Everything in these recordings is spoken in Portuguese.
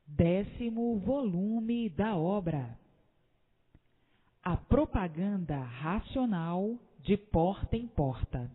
10º volume da obra. A propaganda racional de porta em porta.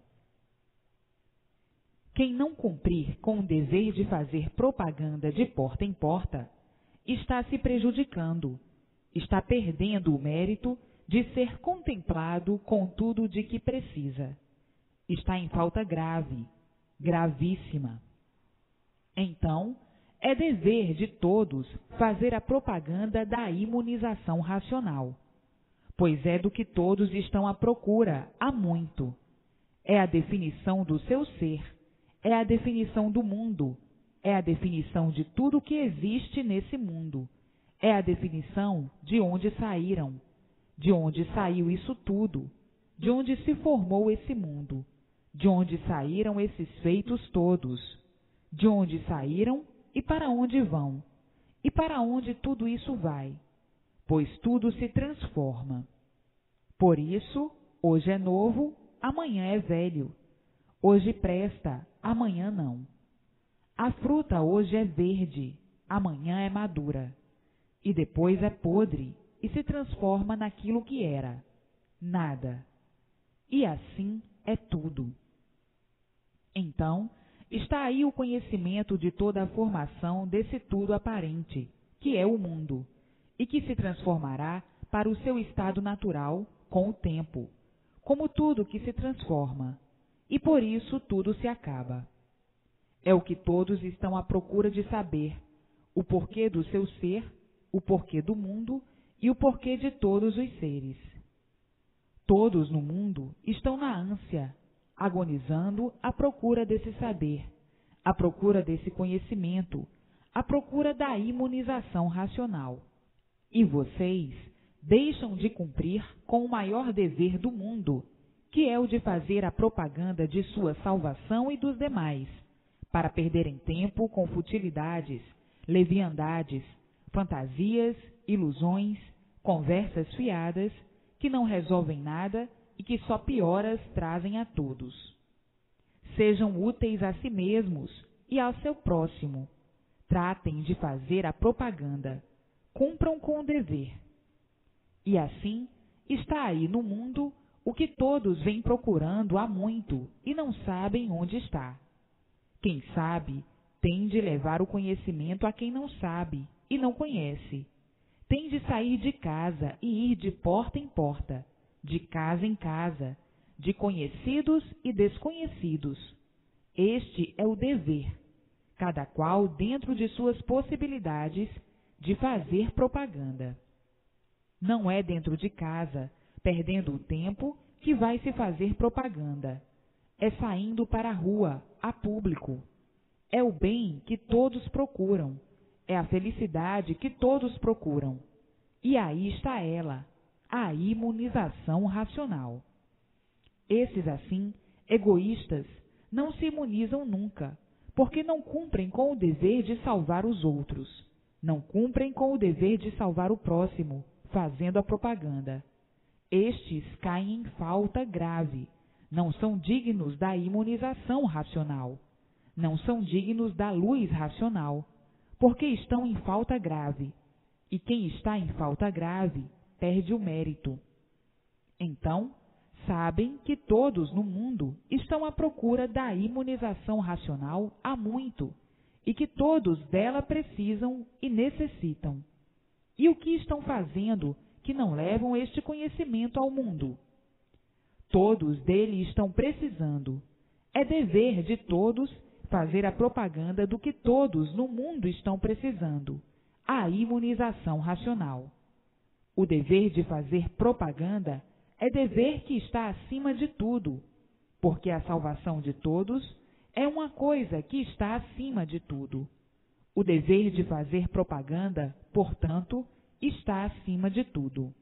Quem não cumprir com o dever de fazer propaganda de porta em porta, está se prejudicando, está perdendo o mérito de ser contemplado com tudo de que precisa. Está em falta grave, gravíssima. Então, é dever de todos fazer a propaganda da imunização racional, pois é do que todos estão à procura há muito. É a definição do seu ser, é a definição do mundo, é a definição de tudo o que existe nesse mundo, é a definição de onde saíram, de onde saiu isso tudo, de onde se formou esse mundo, de onde saíram esses feitos todos, de onde saíram e para onde vão, e para onde tudo isso vai, pois tudo se transforma. Por isso, hoje é novo, amanhã é velho. Hoje presta, amanhã não. A fruta hoje é verde, amanhã é madura. E depois é podre e se transforma naquilo que era, nada. E assim é tudo. Então, está aí o conhecimento de toda a formação desse tudo aparente, que é o mundo, e que se transformará para o seu estado natural com o tempo, como tudo que se transforma, e por isso tudo se acaba. É o que todos estão à procura de saber, o porquê do seu ser, o porquê do mundo e o porquê de todos os seres. Todos no mundo estão na ânsia, agonizando à procura desse saber, à procura desse conhecimento, à procura da imunização racional. E vocês deixam de cumprir com o maior dever do mundo, que é o de fazer a propaganda de sua salvação e dos demais, para perderem tempo com futilidades, leviandades, fantasias, ilusões, conversas fiadas, que não resolvem nada e que só pioras trazem a todos. Sejam úteis a si mesmos e ao seu próximo. Tratem de fazer a propaganda. Cumpram com o dever. E assim está aí no mundo o que todos vêm procurando há muito e não sabem onde está. Quem sabe tem de levar o conhecimento a quem não sabe e não conhece. Tem de sair de casa e ir de porta em porta, de casa em casa, de conhecidos e desconhecidos. Este é o dever, cada qual dentro de suas possibilidades, de fazer propaganda. Não é dentro de casa, perdendo o tempo, que vai se fazer propaganda. É saindo para a rua, a público. É o bem que todos procuram. É a felicidade que todos procuram. E aí está ela, a imunização racional. Esses, assim, egoístas, não se imunizam nunca, porque não cumprem com o dever de salvar os outros. Não cumprem com o dever de salvar o próximo, fazendo a propaganda. Estes caem em falta grave, não são dignos da imunização racional, não são dignos da luz racional, porque estão em falta grave, e quem está em falta grave perde o mérito. Então, sabem que todos no mundo estão à procura da imunização racional há muito, e que todos dela precisam e necessitam. E o que estão fazendo que não levam este conhecimento ao mundo? Todos dele estão precisando. É dever de todos fazer a propaganda do que todos no mundo estão precisando, a imunização racional. O dever de fazer propaganda é dever que está acima de tudo, porque a salvação de todos é uma coisa que está acima de tudo. O dever de fazer propaganda, portanto, está acima de tudo.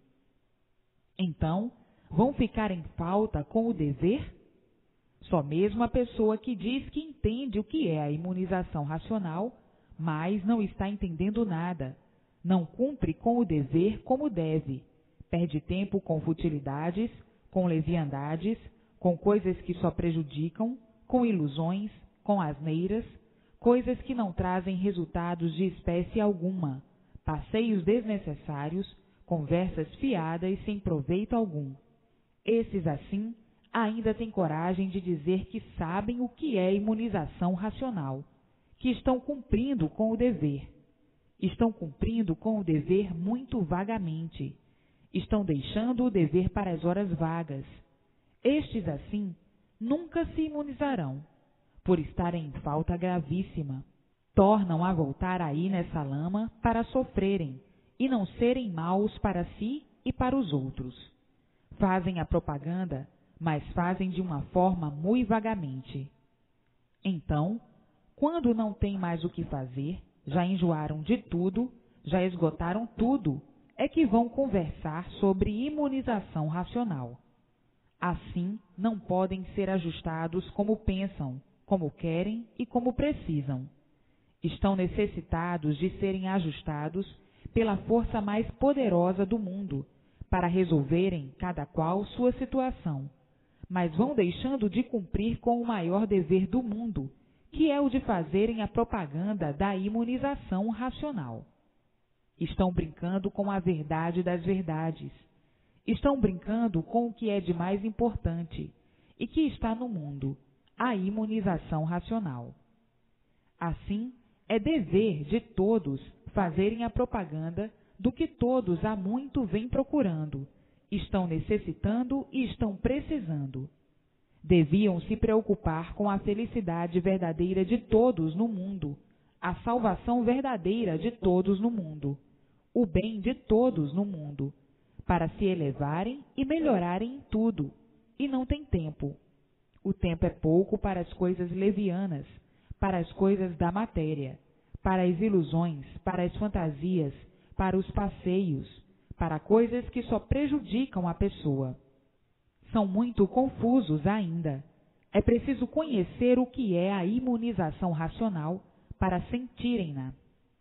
Então, vão ficar em falta com o dever? Só mesmo a pessoa que diz que entende o que é a imunização racional, mas não está entendendo nada, não cumpre com o dever como deve, perde tempo com futilidades, com leviandades, com coisas que só prejudicam, com ilusões, com asneiras, coisas que não trazem resultados de espécie alguma, passeios desnecessários, conversas fiadas sem proveito algum. Esses, assim, ainda têm coragem de dizer que sabem o que é imunização racional, que estão cumprindo com o dever. Estão cumprindo com o dever muito vagamente. Estão deixando o dever para as horas vagas. Estes, assim, nunca se imunizarão, por estarem em falta gravíssima. Tornam a voltar aí nessa lama para sofrerem e não serem maus para si e para os outros. Fazem a propaganda, mas fazem de uma forma muito vagamente. Então, quando não têm mais o que fazer, já enjoaram de tudo, já esgotaram tudo, é que vão conversar sobre imunização racional. Assim, não podem ser ajustados como pensam, como querem e como precisam. Estão necessitados de serem ajustados pela força mais poderosa do mundo, para resolverem cada qual sua situação, mas vão deixando de cumprir com o maior dever do mundo, que é o de fazerem a propaganda da imunização racional. Estão brincando com a verdade das verdades. Estão brincando com o que é de mais importante e que está no mundo, a imunização racional. Assim, é dever de todos fazerem a propaganda do que todos há muito vêm procurando, estão necessitando e estão precisando. Deviam se preocupar com a felicidade verdadeira de todos no mundo, a salvação verdadeira de todos no mundo, o bem de todos no mundo, para se elevarem e melhorarem em tudo, e não tem tempo. O tempo é pouco para as coisas levianas, para as coisas da matéria, para as ilusões, para as fantasias, para os passeios, para coisas que só prejudicam a pessoa. São muito confusos ainda. É preciso conhecer o que é a imunização racional para sentirem-na.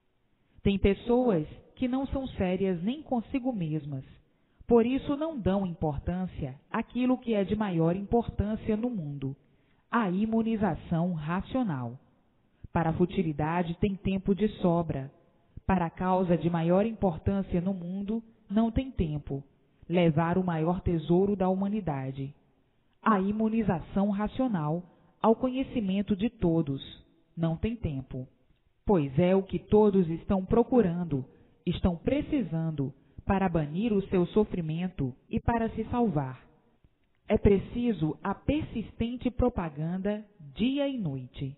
Tem pessoas que não são sérias nem consigo mesmas, por isso não dão importância àquilo que é de maior importância no mundo, a imunização racional. Para a futilidade tem tempo de sobra. Para a causa de maior importância no mundo, não tem tempo. Levar o maior tesouro da humanidade, a imunização racional, ao conhecimento de todos, não tem tempo. Pois é o que todos estão procurando, estão precisando, para banir o seu sofrimento e para se salvar. É preciso a persistente propaganda dia e noite.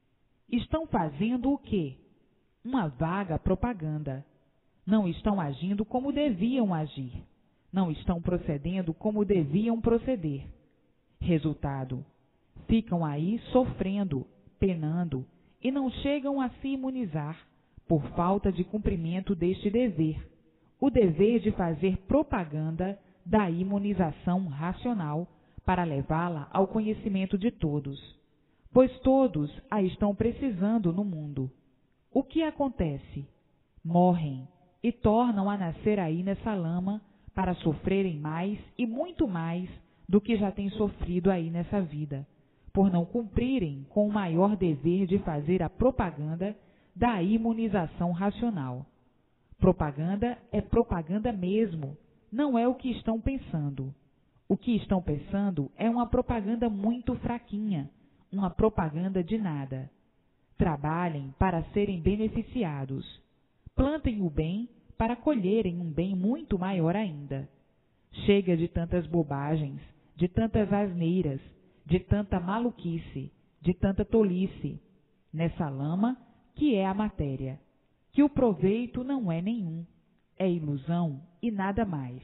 Estão fazendo o quê? Uma vaga propaganda. Não estão agindo como deviam agir. Não estão procedendo como deviam proceder. Resultado: ficam aí sofrendo, penando, e não chegam a se imunizar por falta de cumprimento deste dever, o dever de fazer propaganda da imunização racional para levá-la ao conhecimento de todos, pois todos a estão precisando no mundo. O que acontece? Morrem e tornam a nascer aí nessa lama para sofrerem mais e muito mais do que já têm sofrido aí nessa vida, por não cumprirem com o maior dever de fazer a propaganda da imunização racional. Propaganda é propaganda mesmo, não é o que estão pensando. O que estão pensando é uma propaganda muito fraquinha, uma propaganda de nada. Trabalhem para serem beneficiados. Plantem o bem para colherem um bem muito maior ainda. Chega de tantas bobagens, de tantas asneiras, de tanta maluquice, de tanta tolice, nessa lama que é a matéria, que o proveito não é nenhum, é ilusão e nada mais.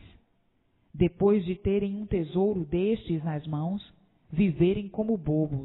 Depois de terem um tesouro destes nas mãos, viverem como bobos.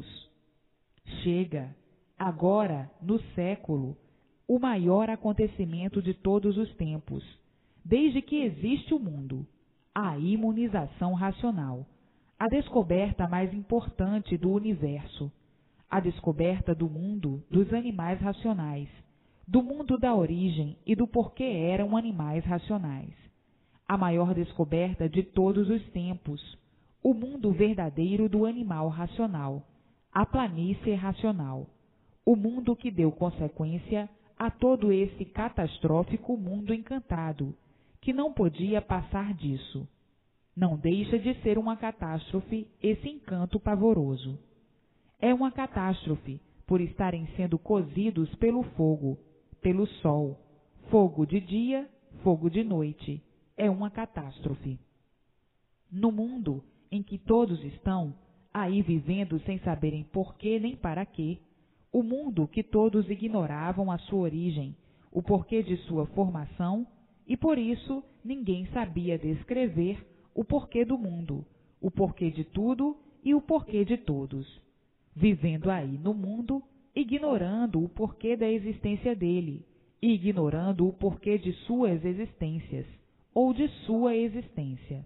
Chega, agora, no século, o maior acontecimento de todos os tempos, desde que existe o mundo, a imunização racional, a descoberta mais importante do universo, a descoberta do mundo dos animais racionais, do mundo da origem e do porquê eram animais racionais, a maior descoberta de todos os tempos, o mundo verdadeiro do animal racional, a planície racional, o mundo que deu consequência a todo esse catastrófico mundo encantado, que não podia passar disso. Não deixa de ser uma catástrofe esse encanto pavoroso. É uma catástrofe por estarem sendo cozidos pelo fogo, pelo sol, fogo de dia, fogo de noite. É uma catástrofe. No mundo em que todos estão aí vivendo sem saberem por quê nem para quê, o mundo que todos ignoravam a sua origem, o porquê de sua formação, e por isso ninguém sabia descrever o porquê do mundo, o porquê de tudo e o porquê de todos. Vivendo aí no mundo, ignorando o porquê da existência dele, e ignorando o porquê de suas existências, ou de sua existência.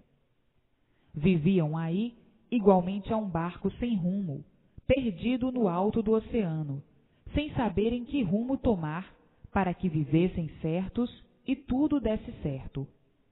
Viviam aí igualmente a um barco sem rumo, perdido no alto do oceano, sem saberem que rumo tomar para que vivessem certos e tudo desse certo.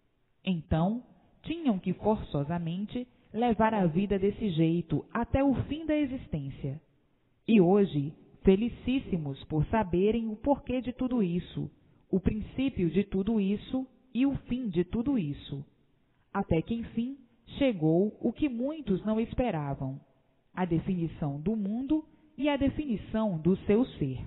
Então, tinham que forçosamente levar a vida desse jeito até o fim da existência. E hoje, felicíssimos por saberem o porquê de tudo isso, o princípio de tudo isso e o fim de tudo isso. Até que, enfim, chegou o que muitos não esperavam, a definição do mundo e a definição do seu ser.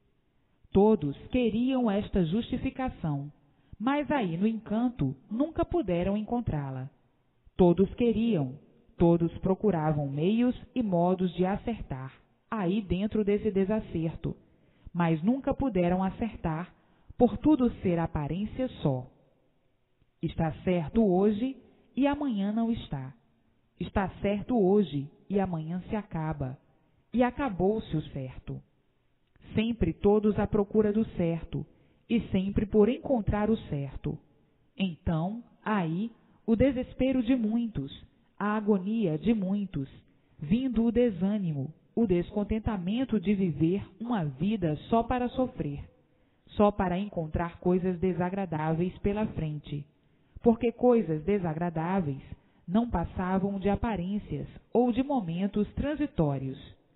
Todos queriam esta justificação, mas aí no encanto nunca puderam encontrá-la. Todos queriam, todos procuravam meios e modos de acertar, aí dentro desse desacerto, mas nunca puderam acertar, por tudo ser aparência só. Está certo hoje e amanhã não está. Está certo hoje e amanhã se acaba, e acabou-se o certo. Sempre todos à procura do certo, e sempre por encontrar o certo. Então, aí, o desespero de muitos, a agonia de muitos, vindo o desânimo, o descontentamento de viver uma vida só para sofrer, só para encontrar coisas desagradáveis pela frente, porque coisas desagradáveis não passavam de aparências ou de momentos transitórios.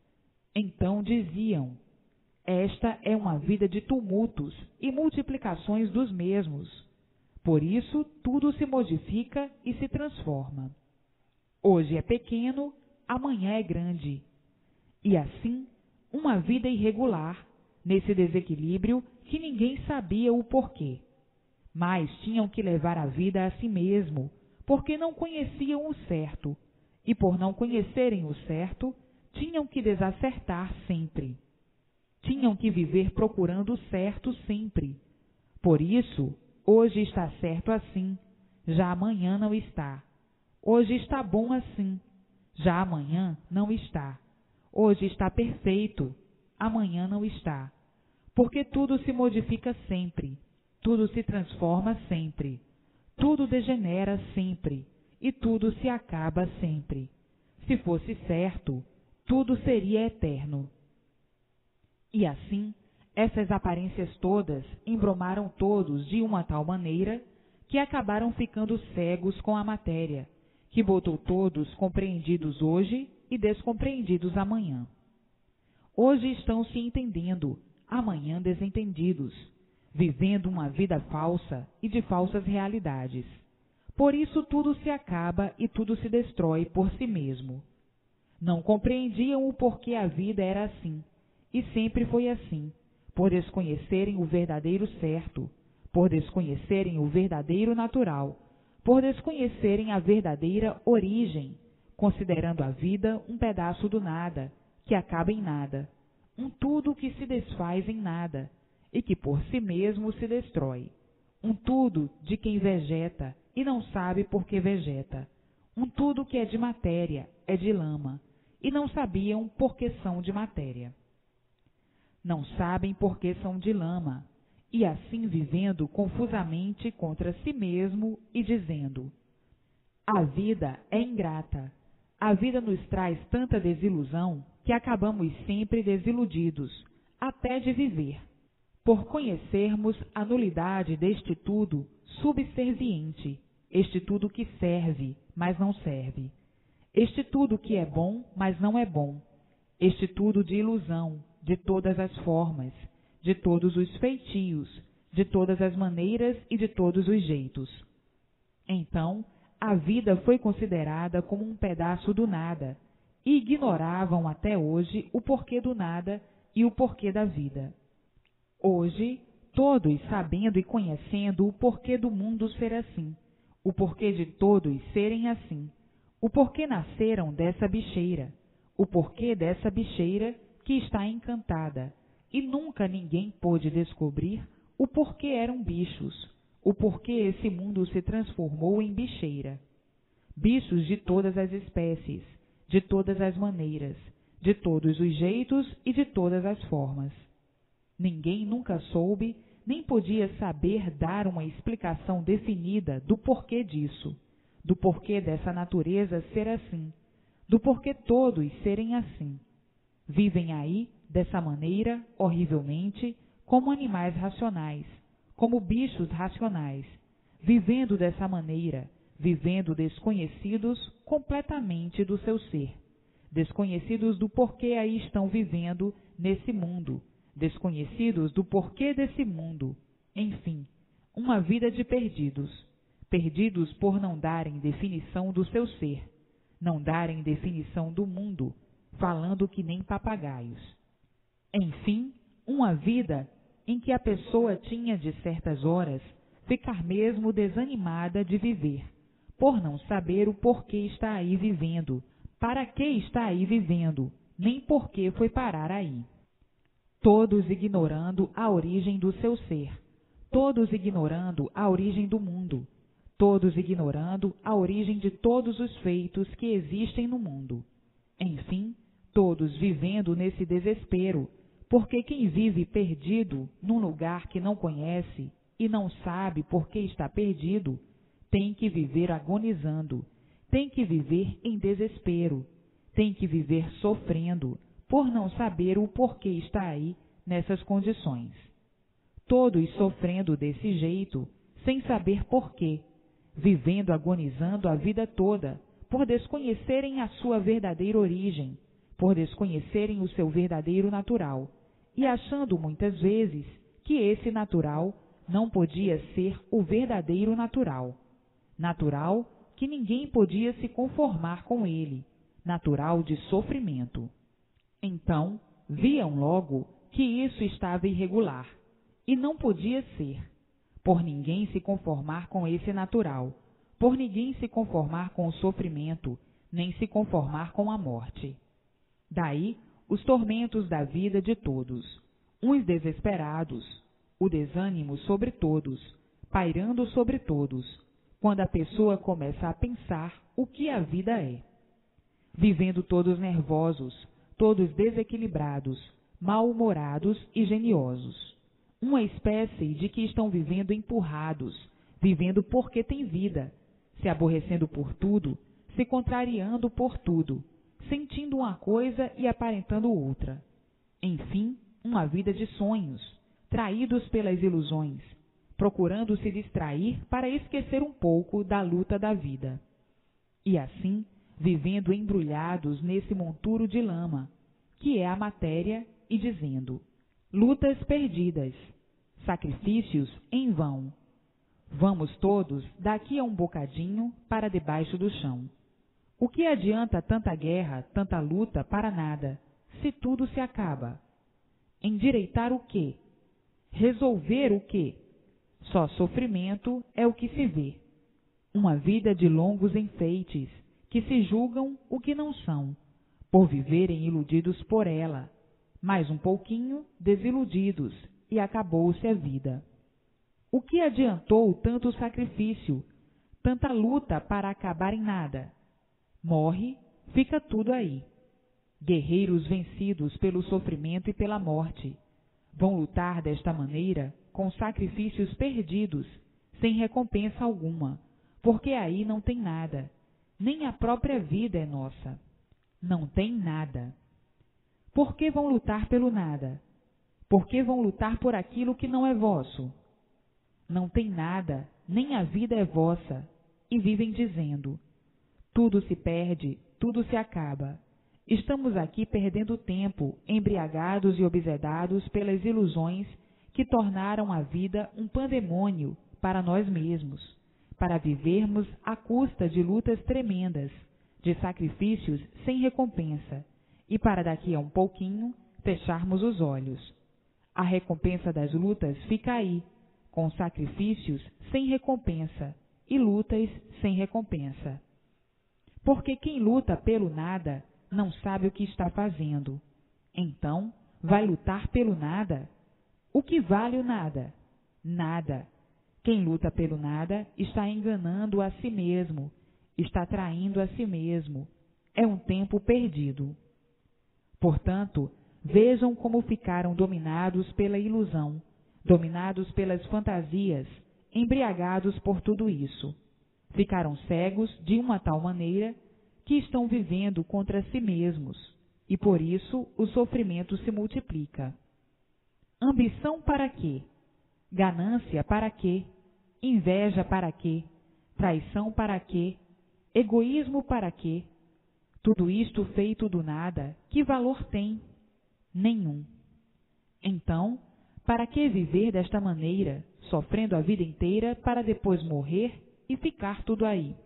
Então diziam: esta é uma vida de tumultos e multiplicações dos mesmos. Por isso tudo se modifica e se transforma. Hoje é pequeno, amanhã é grande. E assim, uma vida irregular, nesse desequilíbrio que ninguém sabia o porquê. Mas tinham que levar a vida a si mesmo, porque não conheciam o certo, e por não conhecerem o certo, tinham que desacertar sempre. Tinham que viver procurando o certo sempre. Por isso, hoje está certo assim, já amanhã não está. Hoje está bom assim, já amanhã não está. Hoje está perfeito, amanhã não está. Porque tudo se modifica sempre, tudo se transforma sempre, tudo degenera sempre e tudo se acaba sempre. Se fosse certo, tudo seria eterno. E assim, essas aparências todas embromaram todos de uma tal maneira que acabaram ficando cegos com a matéria, que botou todos compreendidos hoje e descompreendidos amanhã. Hoje estão se entendendo, amanhã desentendidos, vivendo uma vida falsa e de falsas realidades. Por isso tudo se acaba e tudo se destrói por si mesmo. Não compreendiam o porquê a vida era assim, e sempre foi assim, por desconhecerem o verdadeiro certo, por desconhecerem o verdadeiro natural, por desconhecerem a verdadeira origem, considerando a vida um pedaço do nada, que acaba em nada, um tudo que se desfaz em nada, e que por si mesmo se destrói, um tudo de quem vegeta e não sabe por que vegeta, um tudo que é de matéria, é de lama, e não sabiam por que são de matéria. Não sabem por que são de lama, e assim vivendo confusamente contra si mesmo e dizendo: a vida é ingrata, a vida nos traz tanta desilusão que acabamos sempre desiludidos, até de viver, por conhecermos a nulidade deste tudo subserviente, este tudo que serve, mas não serve, este tudo que é bom, mas não é bom, este tudo de ilusão, de todas as formas, de todos os feitios, de todas as maneiras e de todos os jeitos. Então, a vida foi considerada como um pedaço do nada, e ignoravam até hoje o porquê do nada e o porquê da vida. Hoje, todos sabendo e conhecendo o porquê do mundo ser assim, o porquê de todos serem assim, o porquê nasceram dessa bicheira, o porquê dessa bicheira que está encantada, e nunca ninguém pôde descobrir o porquê eram bichos, o porquê esse mundo se transformou em bicheira. Bichos de todas as espécies, de todas as maneiras, de todos os jeitos e de todas as formas. Ninguém nunca soube, nem podia saber dar uma explicação definida do porquê disso, do porquê dessa natureza ser assim, do porquê todos serem assim. Vivem aí, dessa maneira, horrivelmente, como animais racionais, como bichos racionais, vivendo dessa maneira, vivendo desconhecidos completamente do seu ser, desconhecidos do porquê aí estão vivendo nesse mundo, desconhecidos do porquê desse mundo, enfim, uma vida de perdidos, perdidos por não darem definição do seu ser, não darem definição do mundo, falando que nem papagaios. Enfim, uma vida em que a pessoa tinha de certas horas ficar mesmo desanimada de viver, por não saber o porquê está aí vivendo, para que está aí vivendo, nem por que foi parar aí. Todos ignorando a origem do seu ser, todos ignorando a origem do mundo, todos ignorando a origem de todos os feitos que existem no mundo. Enfim, todos vivendo nesse desespero, porque quem vive perdido num lugar que não conhece e não sabe por que está perdido, tem que viver agonizando, tem que viver em desespero, tem que viver sofrendo, por não saber o porquê está aí nessas condições. Todos sofrendo desse jeito, sem saber porquê, vivendo agonizando a vida toda, por desconhecerem a sua verdadeira origem, por desconhecerem o seu verdadeiro natural, e achando muitas vezes que esse natural não podia ser o verdadeiro natural, natural que ninguém podia se conformar com ele, natural de sofrimento. Então, viam logo que isso estava irregular, e não podia ser, por ninguém se conformar com esse natural, por ninguém se conformar com o sofrimento, nem se conformar com a morte. Daí os tormentos da vida de todos, uns desesperados, o desânimo sobre todos, pairando sobre todos, quando a pessoa começa a pensar o que a vida é. Vivendo todos nervosos, todos desequilibrados, mal-humorados e geniosos. Uma espécie de que estão vivendo empurrados, vivendo porque tem vida, se aborrecendo por tudo, se contrariando por tudo, sentindo uma coisa e aparentando outra. Enfim, uma vida de sonhos, traídos pelas ilusões, procurando se distrair para esquecer um pouco da luta da vida. E assim, vivendo embrulhados nesse monturo de lama, que é a matéria, e dizendo: lutas perdidas, sacrifícios em vão. Vamos todos daqui a um bocadinho para debaixo do chão. O que adianta tanta guerra, tanta luta para nada, se tudo se acaba? Endireitar o quê? Resolver o quê? Só sofrimento é o que se vê. Uma vida de longos enfeites, que se julgam o que não são, por viverem iludidos por ela, mais um pouquinho desiludidos, e acabou-se a vida. O que adiantou tanto sacrifício, tanta luta para acabar em nada? Morre, fica tudo aí. Guerreiros vencidos pelo sofrimento e pela morte vão lutar desta maneira com sacrifícios perdidos, sem recompensa alguma, porque aí não tem nada, nem a própria vida é nossa. Não tem nada. Por que vão lutar pelo nada? Por que vão lutar por aquilo que não é vosso? Não tem nada, nem a vida é vossa, e vivem dizendo: tudo se perde, tudo se acaba, Estamos aqui perdendo tempo, embriagados e obsedados pelas ilusões que tornaram a vida um pandemônio para nós mesmos, para vivermos à custa de lutas tremendas, de sacrifícios sem recompensa, e para daqui a um pouquinho fecharmos os olhos. A recompensa das lutas fica aí, com sacrifícios sem recompensa e lutas sem recompensa. Porque quem luta pelo nada não sabe o que está fazendo. Então, vai lutar pelo nada? O que vale o nada? Nada. Quem luta pelo nada está enganando a si mesmo, está traindo a si mesmo. É um tempo perdido. Portanto, vejam como ficaram dominados pela ilusão, dominados pelas fantasias, embriagados por tudo isso. Ficaram cegos de uma tal maneira que estão vivendo contra si mesmos, e por isso o sofrimento se multiplica. Ambição para quê? Ganância para quê? Inveja para quê? Traição para quê? Egoísmo para quê? Tudo isto feito do nada, que valor tem? Nenhum. Então, para que viver desta maneira, sofrendo a vida inteira para depois morrer e ficar tudo aí?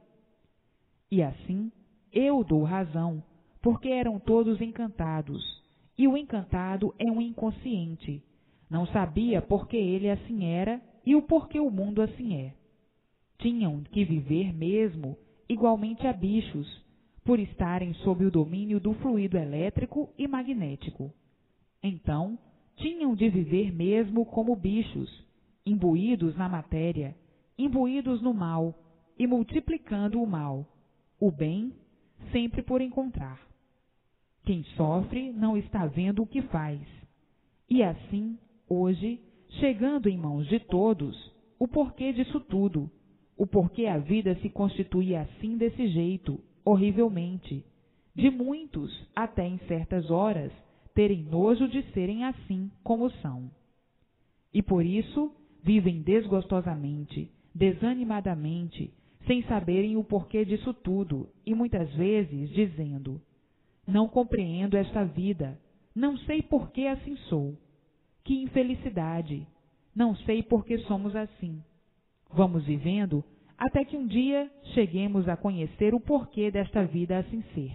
E assim, eu dou razão, porque eram todos encantados, e o encantado é um inconsciente. Não sabia por que ele assim era e o porquê o mundo assim é. Tinham que viver mesmo igualmente a bichos, por estarem sob o domínio do fluido elétrico e magnético. Então, tinham de viver mesmo como bichos, imbuídos na matéria, imbuídos no mal e multiplicando o mal, o bem sempre por encontrar. Quem sofre não está vendo o que faz. E assim, hoje, chegando em mãos de todos, o porquê disso tudo, o porquê a vida se constitui assim desse jeito, horrivelmente, de muitos, até em certas horas, terem nojo de serem assim como são. E por isso vivem desgostosamente, desanimadamente, sem saberem o porquê disso tudo, e muitas vezes dizendo: não compreendo esta vida, não sei por que assim sou. Que infelicidade! Não sei por que somos assim. Vamos vivendo até que um dia cheguemos a conhecer o porquê desta vida assim ser.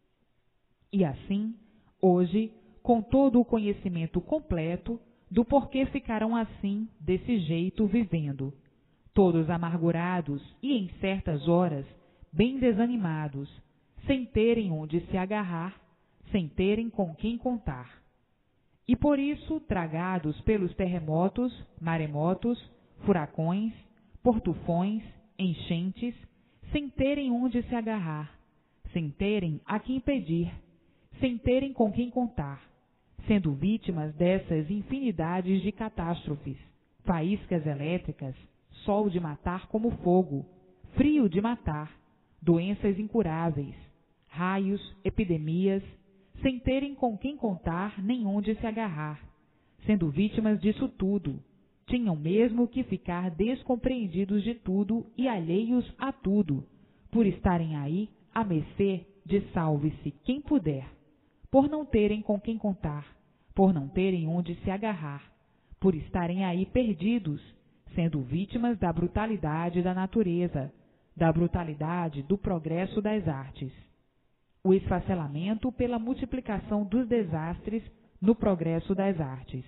E assim, hoje, com todo o conhecimento completo do porquê ficaram assim, desse jeito, vivendo, todos amargurados e, em certas horas, bem desanimados, sem terem onde se agarrar, sem terem com quem contar. E por isso, tragados pelos terremotos, maremotos, furacões, portufões, enchentes, sem terem onde se agarrar, sem terem a quem pedir, sem terem com quem contar, sendo vítimas dessas infinidades de catástrofes, faíscas elétricas, sol de matar como fogo, frio de matar, doenças incuráveis, raios, epidemias, sem terem com quem contar nem onde se agarrar. Sendo vítimas disso tudo, tinham mesmo que ficar descompreendidos de tudo e alheios a tudo, por estarem aí à mercê de salve-se quem puder, por não terem com quem contar, por não terem onde se agarrar, por estarem aí perdidos, sendo vítimas da brutalidade da natureza, da brutalidade do progresso das artes. O esfacelamento pela multiplicação dos desastres no progresso das artes.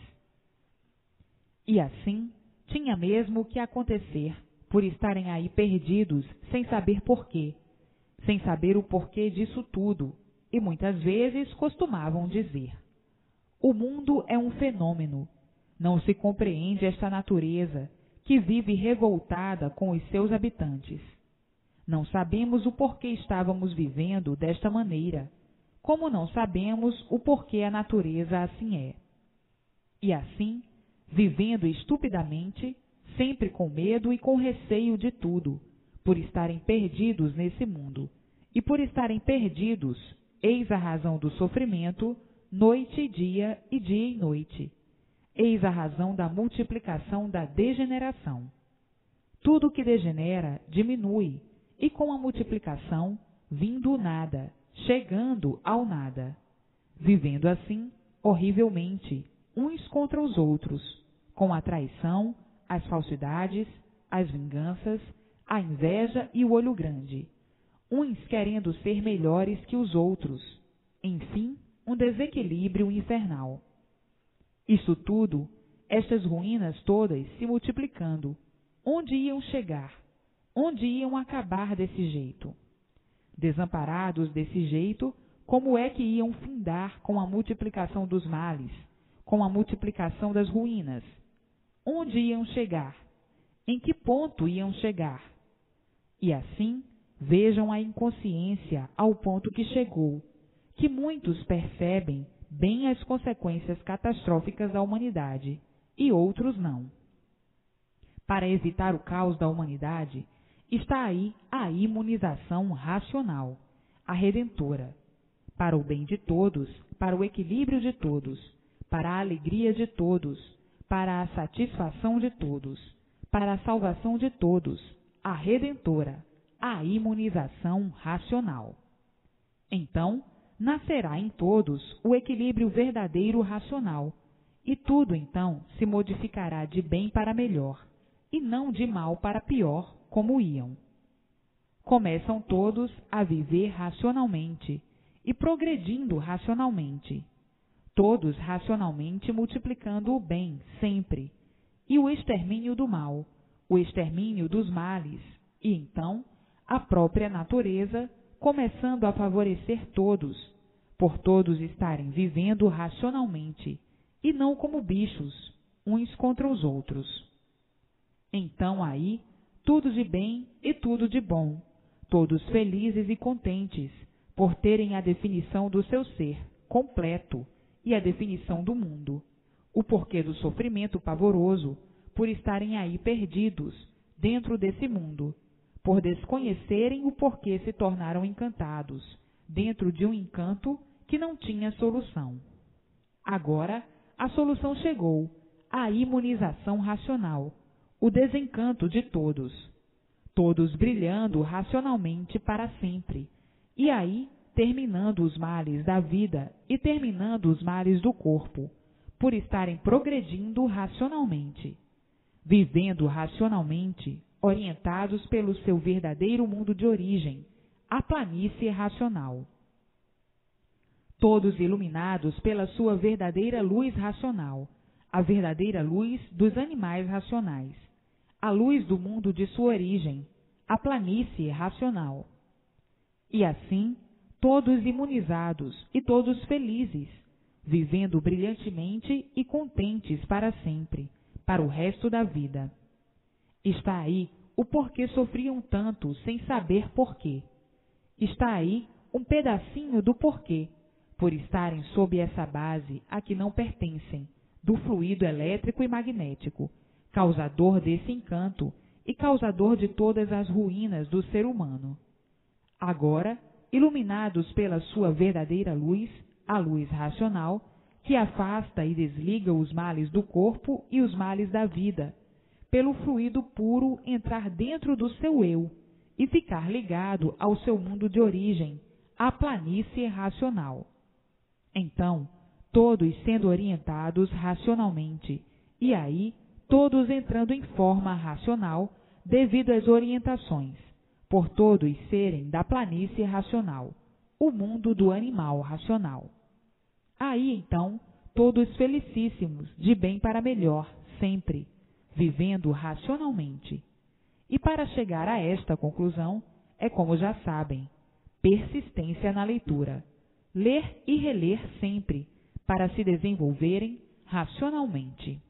E assim, tinha mesmo que acontecer, por estarem aí perdidos, sem saber porquê, sem saber o porquê disso tudo, e muitas vezes costumavam dizer: o mundo é um fenômeno, não se compreende esta natureza, que vive revoltada com os seus habitantes. Não sabemos o porquê estávamos vivendo desta maneira, como não sabemos o porquê a natureza assim é. E assim, vivendo estupidamente, sempre com medo e com receio de tudo, por estarem perdidos nesse mundo, e por estarem perdidos, eis a razão do sofrimento, noite e dia e noite. Eis a razão da multiplicação da degeneração. Tudo que degenera diminui, e com a multiplicação, vindo o nada, chegando ao nada, vivendo assim, horrivelmente, uns contra os outros, com a traição, as falsidades, as vinganças, a inveja e o olho grande, uns querendo ser melhores que os outros, enfim, um desequilíbrio infernal. Isso tudo, estas ruínas todas se multiplicando, onde iam chegar? Onde iam acabar desse jeito? Desamparados desse jeito, como é que iam findar com a multiplicação dos males, com a multiplicação das ruínas? Onde iam chegar? Em que ponto iam chegar? E assim, vejam a inconsciência ao ponto que chegou, que muitos percebem bem as consequências catastróficas da humanidade, e outros não. Para evitar o caos da humanidade, está aí a imunização racional, a redentora, para o bem de todos, para o equilíbrio de todos, para a alegria de todos, para a satisfação de todos, para a salvação de todos, a redentora, a imunização racional. Então, nascerá em todos o equilíbrio verdadeiro racional, e tudo então se modificará de bem para melhor, e não de mal para pior, como iam. Começam todos a viver racionalmente e progredindo racionalmente, todos racionalmente multiplicando o bem sempre, e o extermínio do mal, o extermínio dos males, e então a própria natureza começando a favorecer todos, por todos estarem vivendo racionalmente, e não como bichos, uns contra os outros. Então aí, tudo de bem e tudo de bom, todos felizes e contentes, por terem a definição do seu ser, completo, e a definição do mundo, o porquê do sofrimento pavoroso, por estarem aí perdidos, dentro desse mundo, por desconhecerem o porquê se tornaram encantados, dentro de um encanto que não tinha solução. Agora, a solução chegou, a imunização racional, o desencanto de todos, todos brilhando racionalmente para sempre, e aí terminando os males da vida e terminando os males do corpo, por estarem progredindo racionalmente, vivendo racionalmente, orientados pelo seu verdadeiro mundo de origem, a planície racional. Todos iluminados pela sua verdadeira luz racional, a verdadeira luz dos animais racionais, a luz do mundo de sua origem, a planície racional. E assim, todos imunizados e todos felizes, vivendo brilhantemente e contentes para sempre, para o resto da vida. Está aí o porquê sofriam tanto sem saber porquê. Está aí um pedacinho do porquê, por estarem sob essa base a que não pertencem, do fluido elétrico e magnético, causador desse encanto e causador de todas as ruínas do ser humano. Agora, iluminados pela sua verdadeira luz, a luz racional, que afasta e desliga os males do corpo e os males da vida, pelo fluido puro entrar dentro do seu eu e ficar ligado ao seu mundo de origem, a planície racional. Então, todos sendo orientados racionalmente, e aí todos entrando em forma racional devido às orientações, por todos serem da planície racional, o mundo do animal racional. Aí, então, todos felicíssimos, de bem para melhor, sempre, vivendo racionalmente. E para chegar a esta conclusão, é como já sabem, persistência na leitura, ler e reler sempre, para se desenvolverem racionalmente.